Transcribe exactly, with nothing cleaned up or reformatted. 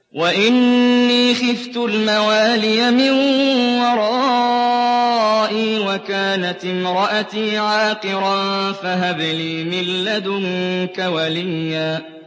وَإِنِّي خِفْتُ الْمَوَالِيَ مِن وَرَائِي وَكَانَتِ امْرَأَتِي عَاقِرًا فَهَبْ لِي مِن لَّدُنكَ وَلِيًّا